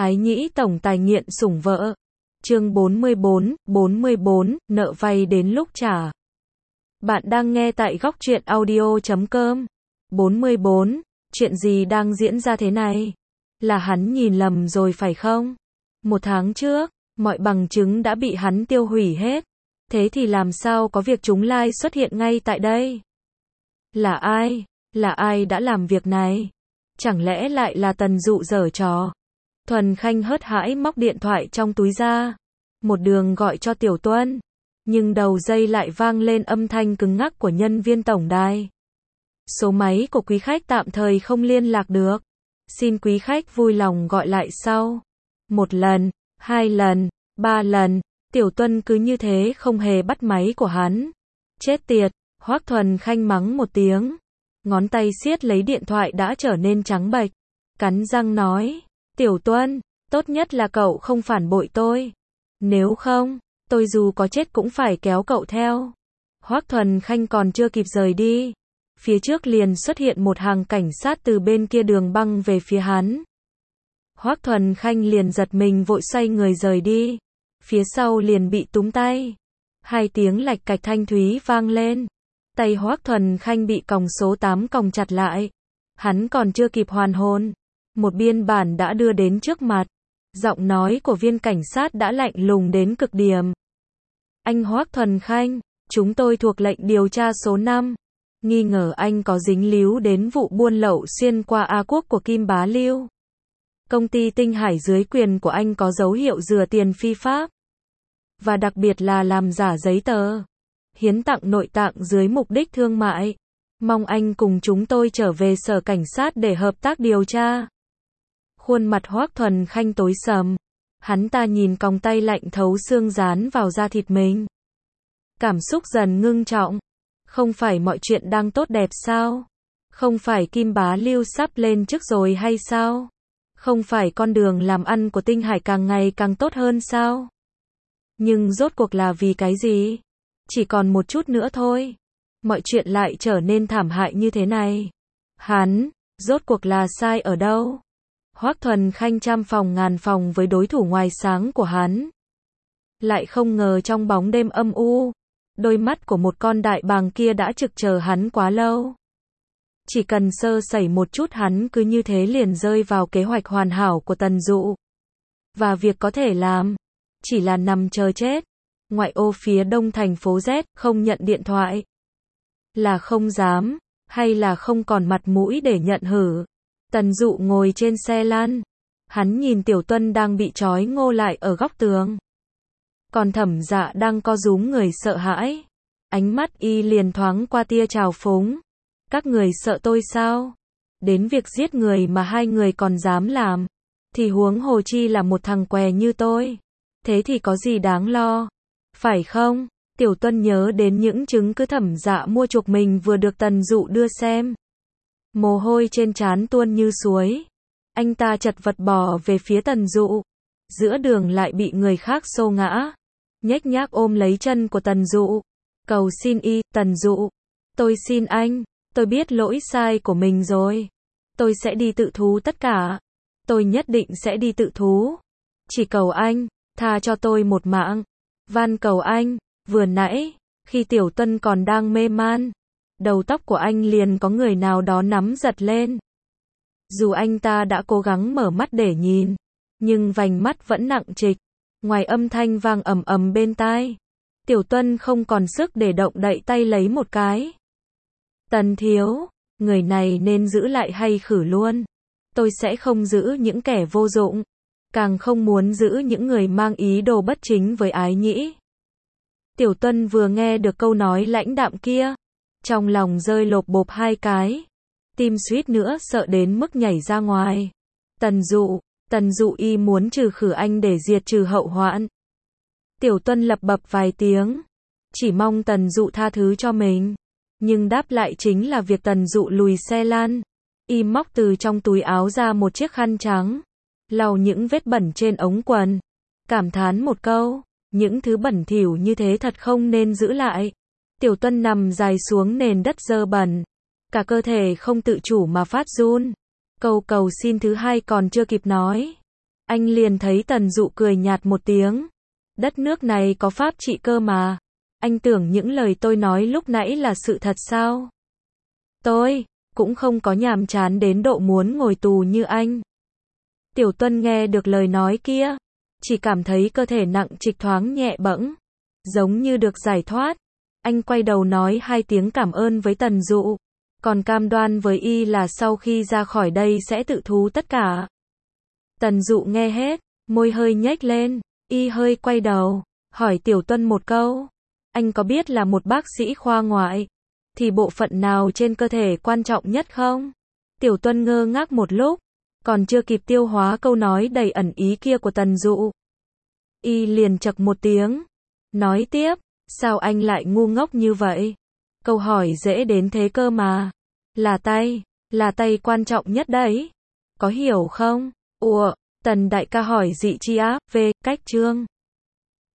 Ái nhĩ tổng tài nghiện sủng vợ. Chương 44, nợ vay đến lúc trả. Bạn đang nghe tại góc truyện audio.com. 44, chuyện gì đang diễn ra thế này? Là hắn nhìn lầm rồi phải không? 1 tháng trước, mọi bằng chứng đã bị hắn tiêu hủy hết. Thế thì làm sao có việc chúng lai xuất hiện ngay tại đây? Là ai? Là ai đã làm việc này? Chẳng lẽ lại là Tần Dụ giở trò? Thuần Khanh hớt hãi móc điện thoại trong túi ra. Một đường gọi cho Tiểu Tuân. Nhưng đầu dây lại vang lên âm thanh cứng ngắc của nhân viên tổng đài. Số máy của quý khách tạm thời không liên lạc được. Xin quý khách vui lòng gọi lại sau. 1 lần, 2 lần, 3 lần. Tiểu Tuân cứ như thế không hề bắt máy của hắn. Chết tiệt, Hoắc Thuần Khanh mắng một tiếng. Ngón tay siết lấy điện thoại đã trở nên trắng bệch. Cắn răng nói. Tiểu Tuân, tốt nhất là cậu không phản bội tôi. Nếu không, tôi dù có chết cũng phải kéo cậu theo. Hoắc Thuần Khanh còn chưa kịp rời đi. Phía trước liền xuất hiện một hàng cảnh sát từ bên kia đường băng về phía hắn. Hoắc Thuần Khanh liền giật mình vội xoay người rời đi. Phía sau liền bị túm tay. 2 tiếng lạch cạch thanh thúy vang lên. Tay Hoắc Thuần Khanh bị còng số 8 còng chặt lại. Hắn còn chưa kịp hoàn hồn. Một biên bản đã đưa đến trước mặt. Giọng nói của viên cảnh sát đã lạnh lùng đến cực điểm. Anh Hoắc Thuần Khanh, chúng tôi thuộc lệnh điều tra số 5. Nghi ngờ anh có dính líu đến vụ buôn lậu xuyên qua A Quốc của Kim Bá Lưu. Công ty Tinh Hải dưới quyền của anh có dấu hiệu rửa tiền phi pháp. Và đặc biệt là làm giả giấy tờ. Hiến tặng nội tạng dưới mục đích thương mại. Mong anh cùng chúng tôi trở về sở cảnh sát để hợp tác điều tra. Khuôn mặt Hoắc Thuần Khanh tối sầm. Hắn ta nhìn còng tay lạnh thấu xương dán vào da thịt mình. Cảm xúc dần ngưng trọng. Không phải mọi chuyện đang tốt đẹp sao? Không phải Kim Bá Lưu sắp lên chức rồi hay sao? Không phải con đường làm ăn của Tinh Hải càng ngày càng tốt hơn sao? Nhưng rốt cuộc là vì cái gì? Chỉ còn một chút nữa thôi. Mọi chuyện lại trở nên thảm hại như thế này. Hắn, rốt cuộc là sai ở đâu? Hoắc Thuần Khanh trăm phòng ngàn phòng với đối thủ ngoài sáng của hắn. Lại không ngờ trong bóng đêm âm u, đôi mắt của một con đại bàng kia đã trực chờ hắn quá lâu. Chỉ cần sơ sẩy một chút hắn cứ như thế liền rơi vào kế hoạch hoàn hảo của Tần Dụ. Và việc có thể làm, chỉ là nằm chờ chết. Ngoại ô phía đông thành phố Z, không nhận điện thoại. Là không dám, hay là không còn mặt mũi để nhận hử. Tần Dụ ngồi trên xe lăn. Hắn nhìn Tiểu Tuân đang bị trói ngô lại ở góc tường. Còn Thẩm Dạ đang co rúm người sợ hãi. Ánh mắt y liền thoáng qua tia trào phúng. Các người sợ tôi sao? Đến việc giết người mà hai người còn dám làm. Thì huống hồ chi là một thằng què như tôi. Thế thì có gì đáng lo? Phải không? Tiểu Tuân nhớ đến những chứng cứ Thẩm Dạ mua chuộc mình vừa được Tần Dụ đưa xem. Mồ hôi trên trán tuôn như suối. Anh ta chật vật bò về phía Tần Dụ. Giữa đường lại bị người khác xô ngã. Nhếch nhác ôm lấy chân của Tần Dụ. Cầu xin y, Tần Dụ. Tôi xin anh, tôi biết lỗi sai của mình rồi. Tôi sẽ đi tự thú tất cả. Tôi nhất định sẽ đi tự thú. Chỉ cầu anh, tha cho tôi một mạng. Van cầu anh, vừa nãy, khi Tiểu Tuân còn đang mê man. Đầu tóc của anh liền có người nào đó nắm giật lên. Dù anh ta đã cố gắng mở mắt để nhìn, nhưng vành mắt vẫn nặng trịch. Ngoài âm thanh vang ầm ầm bên tai, Tiểu Tuân không còn sức để động đậy tay lấy một cái. Tần thiếu, người này nên giữ lại hay khử luôn? Tôi sẽ không giữ những kẻ vô dụng, càng không muốn giữ những người mang ý đồ bất chính với Ái Nhĩ. Tiểu Tuân vừa nghe được câu nói lãnh đạm kia, trong lòng rơi lộp bộp 2 cái. Tim suýt nữa sợ đến mức nhảy ra ngoài. Tần Dụ y muốn trừ khử anh để diệt trừ hậu hoạn. Tiểu Tuân lập bập vài tiếng. Chỉ mong Tần Dụ tha thứ cho mình. Nhưng đáp lại chính là việc Tần Dụ lùi xe lăn. Y móc từ trong túi áo ra một chiếc khăn trắng. Lau những vết bẩn trên ống quần. Cảm thán một câu. Những thứ bẩn thỉu như thế thật không nên giữ lại. Tiểu Tuân nằm dài xuống nền đất dơ bẩn. Cả cơ thể không tự chủ mà phát run. Câu cầu xin thứ hai còn chưa kịp nói. Anh liền thấy Tần Dụ cười nhạt một tiếng. Đất nước này có pháp trị cơ mà. Anh tưởng những lời tôi nói lúc nãy là sự thật sao? Tôi cũng không có nhàm chán đến độ muốn ngồi tù như anh. Tiểu Tuân nghe được lời nói kia, chỉ cảm thấy cơ thể nặng trịch thoáng nhẹ bẫng, giống như được giải thoát. Anh quay đầu nói 2 tiếng cảm ơn với Tần Dụ, còn cam đoan với y là sau khi ra khỏi đây sẽ tự thú tất cả. Tần Dụ nghe hết, môi hơi nhếch lên, y hơi quay đầu, hỏi Tiểu Tuân một câu. Anh có biết là một bác sĩ khoa ngoại, thì bộ phận nào trên cơ thể quan trọng nhất không? Tiểu Tuân ngơ ngác một lúc, còn chưa kịp tiêu hóa câu nói đầy ẩn ý kia của Tần Dụ. Y liền chậc một tiếng, nói tiếp, sao anh lại ngu ngốc như vậy? Câu hỏi dễ đến thế cơ mà. Là tay quan trọng nhất đấy. Có hiểu không? Ủa, Tần đại ca hỏi dị chi á, về, cách chương.